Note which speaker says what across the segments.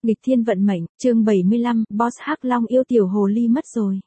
Speaker 1: Nghịch thiên vận mệnh, chương 75, Boss Hắc Long yêu tiểu hồ ly mất rồi.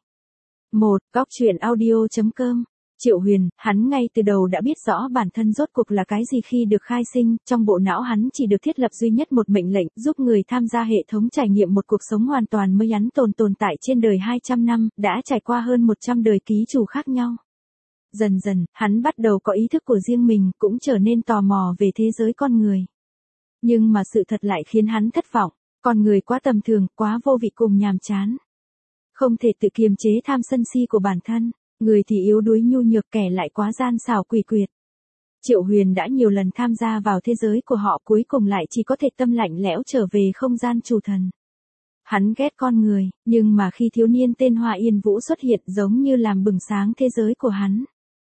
Speaker 1: 1. Góc truyện audio.com. Triệu Huyền, hắn ngay từ đầu đã biết rõ bản thân rốt cuộc là cái gì khi được khai sinh, trong bộ não hắn chỉ được thiết lập duy nhất một mệnh lệnh, giúp người tham gia hệ thống trải nghiệm một cuộc sống hoàn toàn mới hắn tồn tại trên đời 200 năm, đã trải qua hơn 100 đời ký chủ khác nhau. Dần dần, hắn bắt đầu có ý thức của riêng mình, cũng trở nên tò mò về thế giới con người. Nhưng mà sự thật lại khiến hắn thất vọng. Con người quá tầm thường, quá vô vị cùng nhàm chán. Không thể tự kiềm chế tham sân si của bản thân, người thì yếu đuối nhu nhược, kẻ lại quá gian xảo quỷ quyệt. Triệu Huyền đã nhiều lần tham gia vào thế giới của họ, cuối cùng lại chỉ có thể tâm lạnh lẽo trở về không gian chủ thần. Hắn ghét con người, nhưng mà khi thiếu niên tên Hoa Yên Vũ xuất hiện giống như làm bừng sáng thế giới của hắn.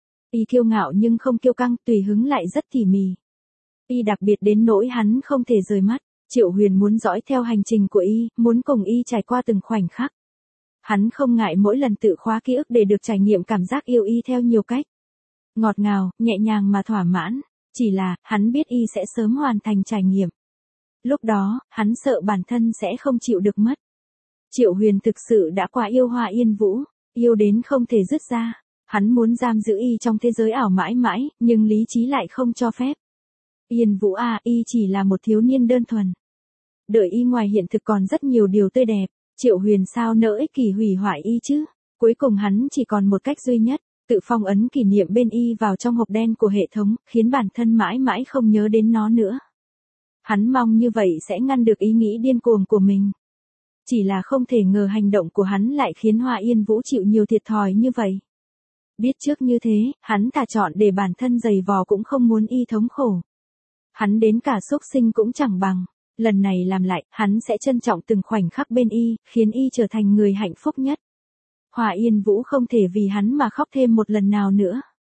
Speaker 1: Y kiêu ngạo nhưng không kiêu căng, tùy hứng lại rất tỉ mỉ. Y đặc biệt đến nỗi hắn không thể rời mắt. Triệu Huyền muốn dõi theo hành trình của y, muốn cùng y trải qua từng khoảnh khắc. Hắn không ngại mỗi lần tự khóa ký ức để được trải nghiệm cảm giác yêu y theo nhiều cách. Ngọt ngào, nhẹ nhàng mà thỏa mãn, chỉ là, hắn biết y sẽ sớm hoàn thành trải nghiệm. Lúc đó, hắn sợ bản thân sẽ không chịu được mất. Triệu Huyền thực sự đã quá yêu Hoa Yên Vũ, yêu đến không thể dứt ra. Hắn muốn giam giữ y trong thế giới ảo mãi mãi, nhưng lý trí lại không cho phép. Yên Vũ à, y chỉ là một thiếu niên đơn thuần. Đợi y ngoài hiện thực còn rất nhiều điều tươi đẹp, Triệu Huyền sao nỡ ích kỷ hủy hoại y chứ? Cuối cùng hắn chỉ còn một cách duy nhất, tự phong ấn kỷ niệm bên y vào trong hộp đen của hệ thống, khiến bản thân mãi mãi không nhớ đến nó nữa. Hắn mong như vậy sẽ ngăn được ý nghĩ điên cuồng của mình. Chỉ là không thể ngờ hành động của hắn lại khiến Hoa Yên Vũ chịu nhiều thiệt thòi như vậy. Biết trước như thế, hắn thà chọn để bản thân dày vò cũng không muốn y thống khổ. Hắn đến cả xúc sinh cũng chẳng bằng. Lần này làm lại, hắn sẽ trân trọng từng khoảnh khắc bên y, khiến y trở thành người hạnh phúc nhất. Hoa Yên Vũ không thể vì hắn mà khóc thêm một lần nào nữa.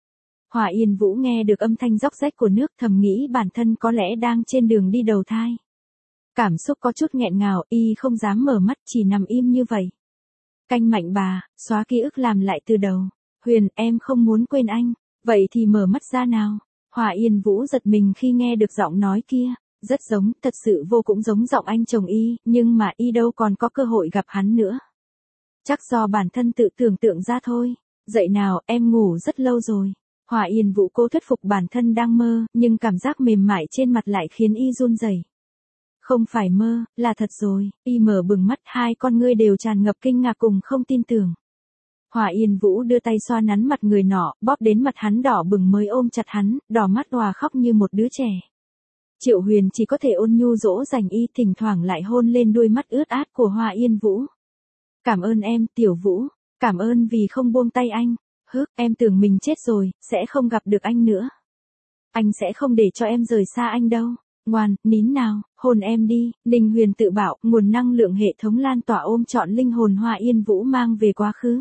Speaker 1: Hoa Yên Vũ nghe được âm thanh róc rách của nước, thầm nghĩ bản thân có lẽ đang trên đường đi đầu thai. Cảm xúc có chút nghẹn ngào, y không dám mở mắt, chỉ nằm im như vậy. Canh mạnh bà, xóa ký ức làm lại từ đầu. Huyền, em không muốn quên anh, vậy thì mở mắt ra nào. Hoa Yên Vũ giật mình khi nghe được giọng nói kia. Rất giống, thật sự vô cũng giống giọng anh chồng y, nhưng mà y đâu còn có cơ hội gặp hắn nữa. Chắc do bản thân tự tưởng tượng ra thôi. Dậy nào, em ngủ rất lâu rồi. Hoa Yên Vũ cố thuyết phục bản thân đang mơ, nhưng cảm giác mềm mại trên mặt lại khiến y run rẩy. Không phải mơ, là thật rồi. Y mở bừng mắt, hai con ngươi đều tràn ngập kinh ngạc cùng không tin tưởng. Hoa Yên Vũ đưa tay xoa nắn mặt người nọ, bóp đến mặt hắn đỏ bừng mới ôm chặt hắn, đỏ mắt òa khóc như một đứa trẻ. Triệu Huyền chỉ có thể ôn nhu dỗ dành y, thỉnh thoảng lại hôn lên đôi mắt ướt át của Hoa Yên Vũ. Cảm ơn em, Tiểu Vũ, cảm ơn vì không buông tay anh. Em tưởng mình chết rồi, sẽ không gặp được anh nữa. Anh sẽ không để cho em rời xa anh đâu. Ngoan, nín nào, hôn em đi. Ninh Huyền tự bảo, nguồn năng lượng hệ thống lan tỏa ôm trọn linh hồn Hoa Yên Vũ mang về quá khứ.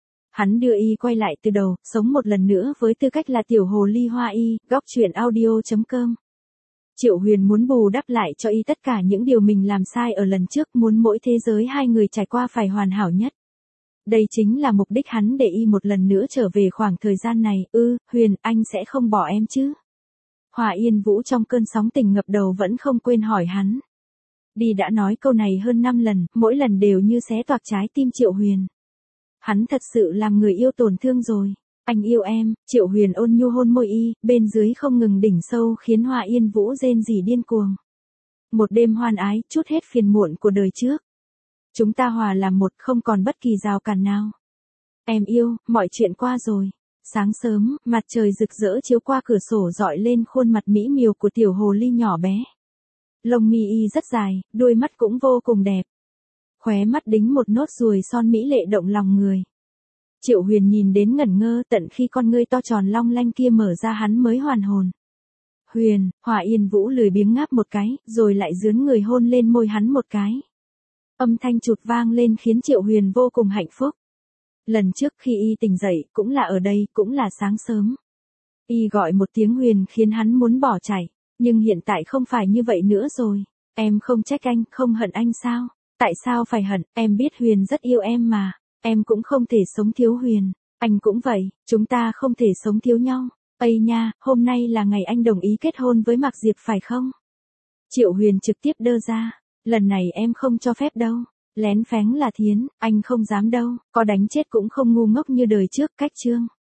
Speaker 1: Hắn đưa y quay lại từ đầu, sống một lần nữa với tư cách là tiểu hồ ly Hoa Y, góc truyện audio.com. Triệu Huyền muốn bù đắp lại cho y tất cả những điều mình làm sai ở lần trước, muốn mỗi thế giới hai người trải qua phải hoàn hảo nhất. Đây chính là mục đích hắn để y một lần nữa trở về khoảng thời gian này. Huyền, anh sẽ không bỏ em chứ? Hoa Yên Vũ trong cơn sóng tình ngập đầu vẫn không quên hỏi hắn. Đi đã nói câu này hơn 5 lần, mỗi lần đều như xé toạc trái tim Triệu Huyền. Hắn thật sự làm người yêu tổn thương rồi. Anh yêu em, Triệu Huyền ôn nhu hôn môi y, bên dưới không ngừng đỉnh sâu khiến Hoa Yên Vũ rên rỉ điên cuồng. Một đêm hoan ái, trút hết phiền muộn của đời trước. Chúng ta hòa làm một, không còn bất kỳ rào cản nào. Em yêu, mọi chuyện qua rồi. Sáng sớm, mặt trời rực rỡ chiếu qua cửa sổ rọi lên khuôn mặt mỹ miều của tiểu hồ ly nhỏ bé. Lông mi y rất dài, đuôi mắt cũng vô cùng đẹp. Khóe mắt đính một nốt ruồi son mỹ lệ động lòng người. Triệu Huyền nhìn đến ngẩn ngơ, tận khi con ngươi to tròn long lanh kia mở ra hắn mới hoàn hồn. Huyền, Hoa Yên Vũ lười biếng ngáp một cái, rồi lại dướn người hôn lên môi hắn một cái. Âm thanh chụt vang lên khiến Triệu Huyền vô cùng hạnh phúc. Lần trước khi y tỉnh dậy, cũng là ở đây, cũng là sáng sớm. Y gọi một tiếng Huyền khiến hắn muốn bỏ chạy, nhưng hiện tại không phải như vậy nữa rồi. Em không trách anh, không hận anh sao? Tại sao phải hận, em biết Huyền rất yêu em mà. Em cũng không thể sống thiếu Huyền, anh cũng vậy, chúng ta không thể sống thiếu nhau. Ây nha, hôm nay là ngày anh đồng ý kết hôn với Mạc Diệp phải không? Triệu Huyền trực tiếp đơ ra, Lần này em không cho phép đâu. Lén phén là Thiến, anh không dám đâu, có đánh chết cũng không ngu ngốc như đời trước, cách chương.